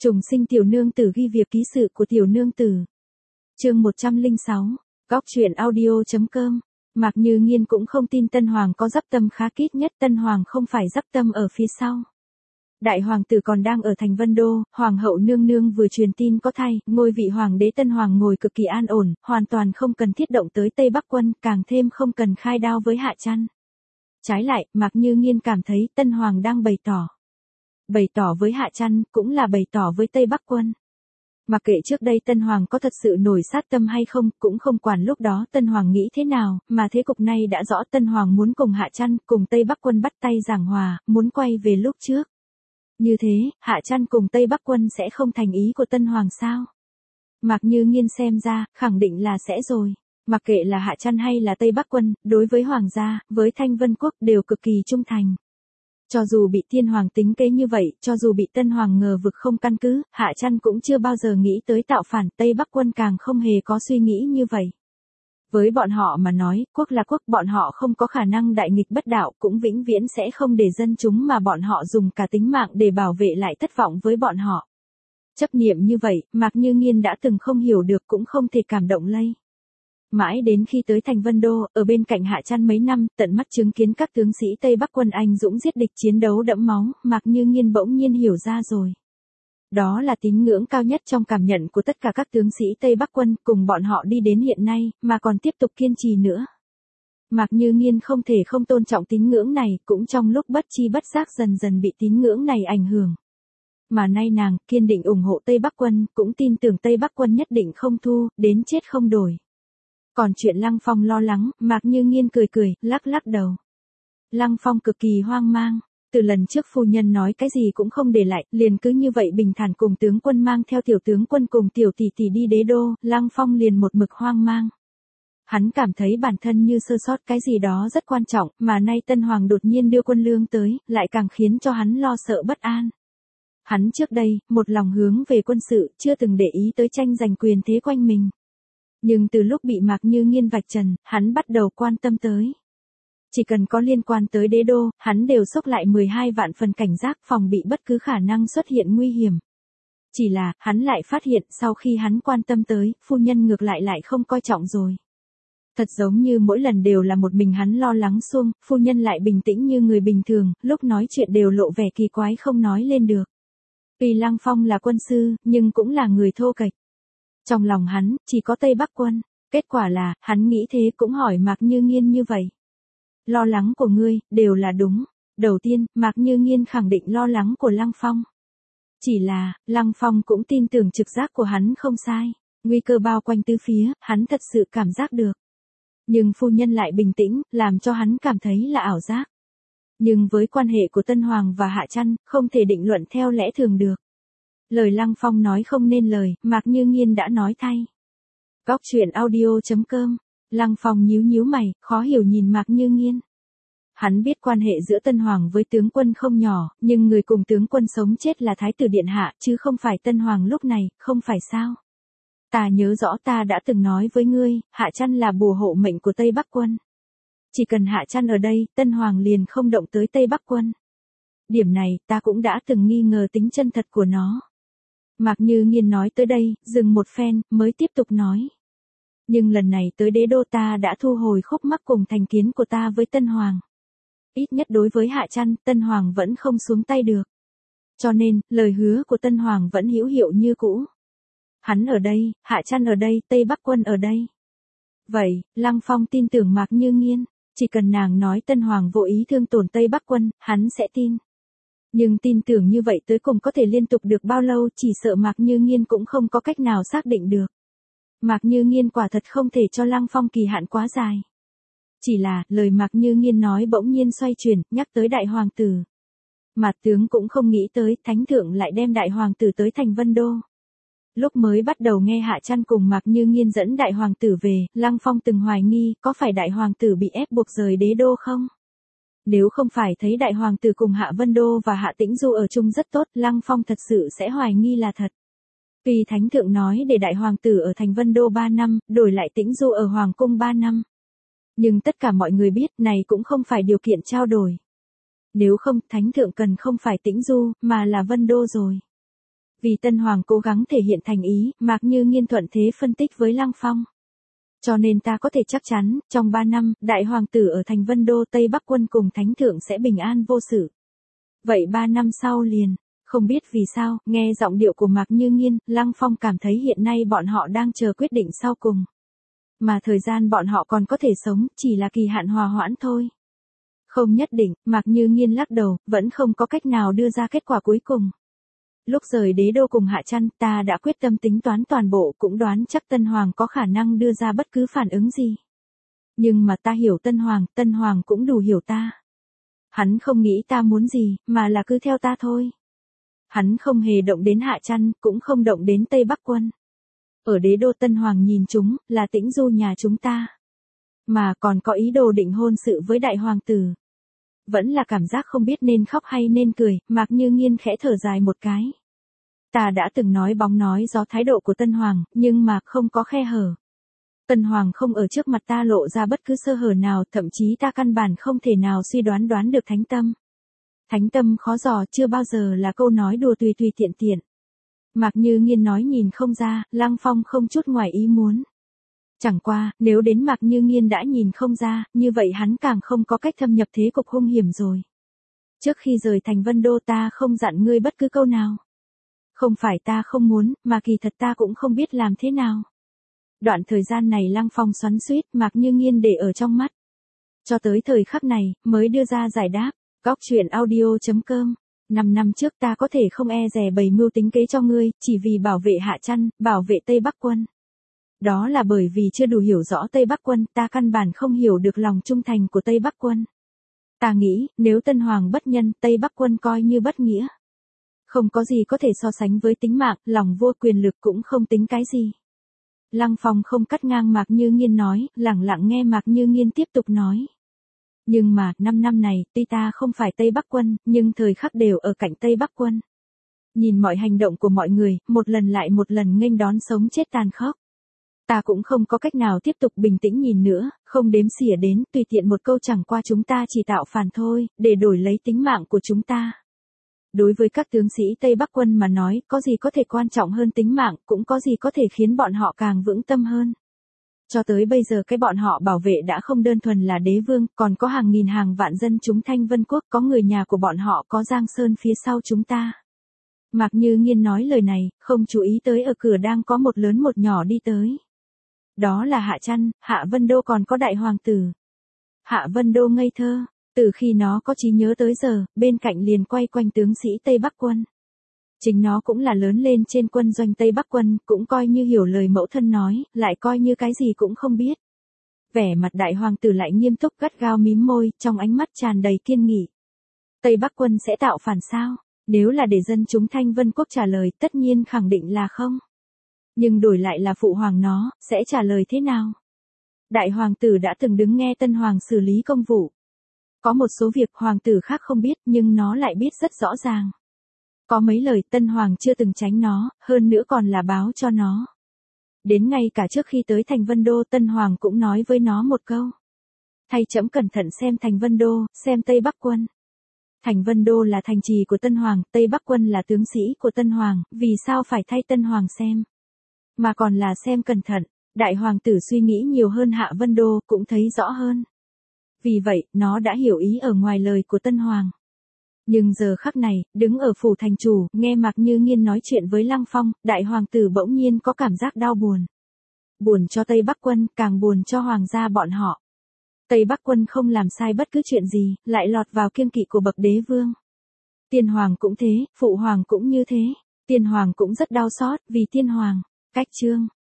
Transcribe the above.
Trùng sinh tiểu nương tử ghi việc ký sự của tiểu nương tử. Chương 106, Góc truyện audio.com. Mạc Như Nghiên cũng không tin Tân Hoàng có dắp tâm khá kít nhất, Tân Hoàng không phải dắp tâm ở phía sau. Đại hoàng tử còn đang ở thành Vân Đô, hoàng hậu nương nương vừa truyền tin có thai, ngôi vị hoàng đế Tân Hoàng ngồi cực kỳ an ổn, hoàn toàn không cần thiết động tới Tây Bắc quân, càng thêm không cần khai đao với Hạ Trăn. Trái lại, Mạc Như Nghiên cảm thấy Tân Hoàng đang bày tỏ với Hạ Trăn, cũng là bày tỏ với Tây Bắc quân. Mặc kệ trước đây Tân Hoàng có thật sự nổi sát tâm hay không, cũng không quản lúc đó Tân Hoàng nghĩ thế nào, mà thế cục này đã rõ, Tân Hoàng muốn cùng Hạ Trăn, cùng Tây Bắc quân bắt tay giảng hòa, muốn quay về lúc trước. Như thế, Hạ Trăn cùng Tây Bắc quân sẽ không thành ý của Tân Hoàng sao? Mạc Như Nghiên xem ra, khẳng định là sẽ rồi. Mặc kệ là Hạ Trăn hay là Tây Bắc quân, đối với Hoàng gia, với Thanh Vân Quốc đều cực kỳ trung thành. Cho dù bị Thiên Hoàng tính kế như vậy, cho dù bị Tân Hoàng ngờ vực không căn cứ, Hạ Trăn cũng chưa bao giờ nghĩ tới tạo phản, Tây Bắc quân càng không hề có suy nghĩ như vậy. Với bọn họ mà nói, quốc là quốc, bọn họ không có khả năng đại nghịch bất đạo, cũng vĩnh viễn sẽ không để dân chúng mà bọn họ dùng cả tính mạng để bảo vệ lại thất vọng với bọn họ. Chấp niệm như vậy, Mạc Như Nghiên đã từng không hiểu được, cũng không thể cảm động lây. Mãi đến khi tới thành Vân Đô, ở bên cạnh Hạ Trăn mấy năm, tận mắt chứng kiến các tướng sĩ Tây Bắc quân anh dũng giết địch, chiến đấu đẫm máu, Mạc Như Nghiên bỗng nhiên hiểu ra rồi. Đó là tín ngưỡng cao nhất trong cảm nhận của tất cả các tướng sĩ Tây Bắc quân, cùng bọn họ đi đến hiện nay, mà còn tiếp tục kiên trì nữa. Mạc Như Nghiên không thể không tôn trọng tín ngưỡng này, cũng trong lúc bất chi bất giác dần dần bị tín ngưỡng này ảnh hưởng. Mà nay nàng, kiên định ủng hộ Tây Bắc quân, cũng tin tưởng Tây Bắc quân nhất định không thu, đến chết không đổi. Còn chuyện Lăng Phong lo lắng, Mạc Như Nghiên cười, lắc đầu. Lăng Phong cực kỳ hoang mang, từ lần trước phu nhân nói cái gì cũng không để lại, liền cứ như vậy bình thản cùng tướng quân mang theo tiểu tướng quân cùng tiểu tỷ tỷ đi đế đô, Lăng Phong liền một mực hoang mang. Hắn cảm thấy bản thân như sơ sót cái gì đó rất quan trọng, mà nay Tân Hoàng đột nhiên đưa quân lương tới, lại càng khiến cho hắn lo sợ bất an. Hắn trước đây, một lòng hướng về quân sự, chưa từng để ý tới tranh giành quyền thế quanh mình. Nhưng từ lúc bị Mạc Như Nghiên vạch trần, hắn bắt đầu quan tâm tới. Chỉ cần có liên quan tới đế đô, hắn đều xốc lại 12 vạn phần cảnh giác, phòng bị bất cứ khả năng xuất hiện nguy hiểm. Chỉ là, hắn lại phát hiện sau khi hắn quan tâm tới, phu nhân ngược lại không coi trọng rồi. Thật giống như mỗi lần đều là một mình hắn lo lắng xuông, phu nhân lại bình tĩnh như người bình thường, lúc nói chuyện đều lộ vẻ kỳ quái không nói lên được. Tuy Lăng Phong là quân sư, nhưng cũng là người thô kệch. Trong lòng hắn, chỉ có Tây Bắc quân. Kết quả là, hắn nghĩ thế cũng hỏi Mạc Như Nghiên như vậy. Lo lắng của ngươi, đều là đúng. Đầu tiên, Mạc Như Nghiên khẳng định lo lắng của Lăng Phong. Chỉ là, Lăng Phong cũng tin tưởng trực giác của hắn không sai. Nguy cơ bao quanh tứ phía, hắn thật sự cảm giác được. Nhưng phu nhân lại bình tĩnh, làm cho hắn cảm thấy là ảo giác. Nhưng với quan hệ của Tân Hoàng và Hạ Trăn, không thể định luận theo lẽ thường được. Lời Lăng Phong nói không nên lời, Mạc Như Nghiên đã nói thay. Góc truyện audio.com. Lăng Phong nhíu mày, khó hiểu nhìn Mạc Như Nghiên. Hắn biết quan hệ giữa Tân Hoàng với tướng quân không nhỏ, nhưng người cùng tướng quân sống chết là Thái tử Điện Hạ, chứ không phải Tân Hoàng lúc này, không phải sao? Ta nhớ rõ ta đã từng nói với ngươi, Hạ Trăn là bùa hộ mệnh của Tây Bắc quân. Chỉ cần Hạ Trăn ở đây, Tân Hoàng liền không động tới Tây Bắc quân. Điểm này, ta cũng đã từng nghi ngờ tính chân thật của nó. Mạc Như Nghiên nói tới đây, dừng một phen, mới tiếp tục nói. Nhưng lần này tới đế đô ta đã thu hồi khúc mắc cùng thành kiến của ta với Tân Hoàng. Ít nhất đối với Hạ Trăn, Tân Hoàng vẫn không xuống tay được. Cho nên, lời hứa của Tân Hoàng vẫn hữu hiệu như cũ. Hắn ở đây, Hạ Trăn ở đây, Tây Bắc quân ở đây. Vậy, Lăng Phong tin tưởng Mạc Như Nghiên, chỉ cần nàng nói Tân Hoàng vô ý thương tổn Tây Bắc quân, hắn sẽ tin. Nhưng tin tưởng như vậy tới cùng có thể liên tục được bao lâu, chỉ sợ Mạc Như Nghiên cũng không có cách nào xác định được. Mạc Như Nghiên quả thật không thể cho Lăng Phong kỳ hạn quá dài. Chỉ là, lời Mạc Như Nghiên nói bỗng nhiên xoay chuyển, nhắc tới đại hoàng tử. Mạt tướng cũng không nghĩ tới, thánh thượng lại đem đại hoàng tử tới thành Vân Đô. Lúc mới bắt đầu nghe Hạ Trăn cùng Mạc Như Nghiên dẫn đại hoàng tử về, Lăng Phong từng hoài nghi, có phải đại hoàng tử bị ép buộc rời đế đô không? Nếu không phải thấy đại hoàng tử cùng Hạ Vân Đô và Hạ Tĩnh Du ở chung rất tốt, Lăng Phong thật sự sẽ hoài nghi là thật. Vì thánh thượng nói để đại hoàng tử ở thành Vân Đô 3 năm, đổi lại Tĩnh Du ở hoàng cung 3 năm. Nhưng tất cả mọi người biết, này cũng không phải điều kiện trao đổi. Nếu không, thánh thượng cần không phải Tĩnh Du, mà là Vân Đô rồi. Vì Tân Hoàng cố gắng thể hiện thành ý, Mạc Như Nghiên thuận thế phân tích với Lăng Phong. Cho nên ta có thể chắc chắn, trong 3 năm, đại hoàng tử ở thành Vân Đô Tây Bắc Quân cùng Thánh Thượng sẽ bình an vô sự. Vậy 3 năm sau liền, không biết vì sao, nghe giọng điệu của Mạc Như Nghiên, Lăng Phong cảm thấy hiện nay bọn họ đang chờ quyết định sau cùng. Mà thời gian bọn họ còn có thể sống, chỉ là kỳ hạn hòa hoãn thôi. Không nhất định, Mạc Như Nghiên lắc đầu, vẫn không có cách nào đưa ra kết quả cuối cùng. Lúc rời đế đô cùng Hạ Trăn, ta đã quyết tâm tính toán toàn bộ, cũng đoán chắc Tân Hoàng có khả năng đưa ra bất cứ phản ứng gì. Nhưng mà ta hiểu Tân Hoàng cũng đủ hiểu ta. Hắn không nghĩ ta muốn gì, mà là cứ theo ta thôi. Hắn không hề động đến Hạ Trăn, cũng không động đến Tây Bắc Quân. Ở đế đô Tân Hoàng nhìn chúng, là Tĩnh Du nhà chúng ta. Mà còn có ý đồ định hôn sự với đại hoàng tử. Vẫn là cảm giác không biết nên khóc hay nên cười, Mạc Như Nghiên khẽ thở dài một cái. Ta đã từng nói bóng nói gió thái độ của Tân Hoàng, nhưng mà không có khe hở. Tân Hoàng không ở trước mặt ta lộ ra bất cứ sơ hở nào, thậm chí ta căn bản không thể nào suy đoán được thánh tâm. Thánh tâm khó dò, chưa bao giờ là câu nói đùa tùy tiện. Mạc Như Nghiên nói nhìn không ra, Lăng Phong không chút ngoài ý muốn. Chẳng qua, nếu đến Mạc Như Nghiên đã nhìn không ra, như vậy hắn càng không có cách thâm nhập thế cục hung hiểm rồi. Trước khi rời thành Vân Đô ta không dặn ngươi bất cứ câu nào. Không phải ta không muốn, mà kỳ thật ta cũng không biết làm thế nào. Đoạn thời gian này Lăng Phong xoắn xuýt, Mạc Như Nghiên để ở trong mắt. Cho tới thời khắc này, mới đưa ra giải đáp. Góc truyện audio.com 5 năm trước ta có thể không e dè bày mưu tính kế cho ngươi, chỉ vì bảo vệ Hạ Trăn, bảo vệ Tây Bắc Quân. Đó là bởi vì chưa đủ hiểu rõ Tây Bắc Quân, ta căn bản không hiểu được lòng trung thành của Tây Bắc Quân. Ta nghĩ, nếu Tân Hoàng bất nhân, Tây Bắc Quân coi như bất nghĩa. Không có gì có thể so sánh với tính mạng, lòng vua quyền lực cũng không tính cái gì. Lăng Phong không cắt ngang Mạc Như Nghiên nói, lẳng lặng nghe Mạc Như Nghiên tiếp tục nói. Nhưng mà, 5 năm này, tuy ta không phải Tây Bắc Quân, nhưng thời khắc đều ở cạnh Tây Bắc Quân. Nhìn mọi hành động của mọi người, một lần lại một lần nghênh đón sống chết tàn khốc. Ta cũng không có cách nào tiếp tục bình tĩnh nhìn nữa, không đếm xỉa đến, tùy tiện một câu chẳng qua chúng ta chỉ tạo phản thôi, để đổi lấy tính mạng của chúng ta. Đối với các tướng sĩ Tây Bắc Quân mà nói, có gì có thể quan trọng hơn tính mạng, cũng có gì có thể khiến bọn họ càng vững tâm hơn. Cho tới bây giờ cái bọn họ bảo vệ đã không đơn thuần là đế vương, còn có hàng nghìn hàng vạn dân chúng Thanh Vân Quốc, có người nhà của bọn họ, có Giang Sơn phía sau chúng ta. Mạc Như Nghiên nói lời này, không chú ý tới ở cửa đang có một lớn một nhỏ đi tới. Đó là Hạ Trăn, Hạ Vân Đô còn có đại hoàng tử. Hạ Vân Đô ngây thơ, từ khi nó có trí nhớ tới giờ, bên cạnh liền quay quanh tướng sĩ Tây Bắc Quân. Chính nó cũng là lớn lên trên quân doanh Tây Bắc Quân, cũng coi như hiểu lời mẫu thân nói, lại coi như cái gì cũng không biết. Vẻ mặt đại hoàng tử lại nghiêm túc gắt gao mím môi, trong ánh mắt tràn đầy kiên nghị. Tây Bắc Quân sẽ tạo phản sao? Nếu là để dân chúng Thanh Vân Quốc trả lời, tất nhiên khẳng định là không. Nhưng đổi lại là phụ hoàng nó, sẽ trả lời thế nào? Đại hoàng tử đã từng đứng nghe Tân Hoàng xử lý công vụ. Có một số việc hoàng tử khác không biết, nhưng nó lại biết rất rõ ràng. Có mấy lời Tân Hoàng chưa từng tránh nó, hơn nữa còn là báo cho nó. Đến ngay cả trước khi tới thành Vân Đô, Tân Hoàng cũng nói với nó một câu. Thay trẫm cẩn thận xem thành Vân Đô, xem Tây Bắc Quân. Thành Vân Đô là thành trì của Tân Hoàng, Tây Bắc Quân là tướng sĩ của Tân Hoàng, vì sao phải thay Tân Hoàng xem? Mà còn là xem cẩn thận, đại hoàng tử suy nghĩ nhiều hơn Hạ Vân Đô, cũng thấy rõ hơn. Vì vậy, nó đã hiểu ý ở ngoài lời của Tân Hoàng. Nhưng giờ khắc này, đứng ở phủ thành chủ, nghe Mạc Như Nghiên nói chuyện với Lăng Phong, đại hoàng tử bỗng nhiên có cảm giác đau buồn. Buồn cho Tây Bắc Quân, càng buồn cho hoàng gia bọn họ. Tây Bắc Quân không làm sai bất cứ chuyện gì, lại lọt vào kiêng kỵ của bậc đế vương. Tiên hoàng cũng thế, phụ hoàng cũng như thế. Tiên hoàng cũng rất đau xót, vì tiên hoàng. Cách chương.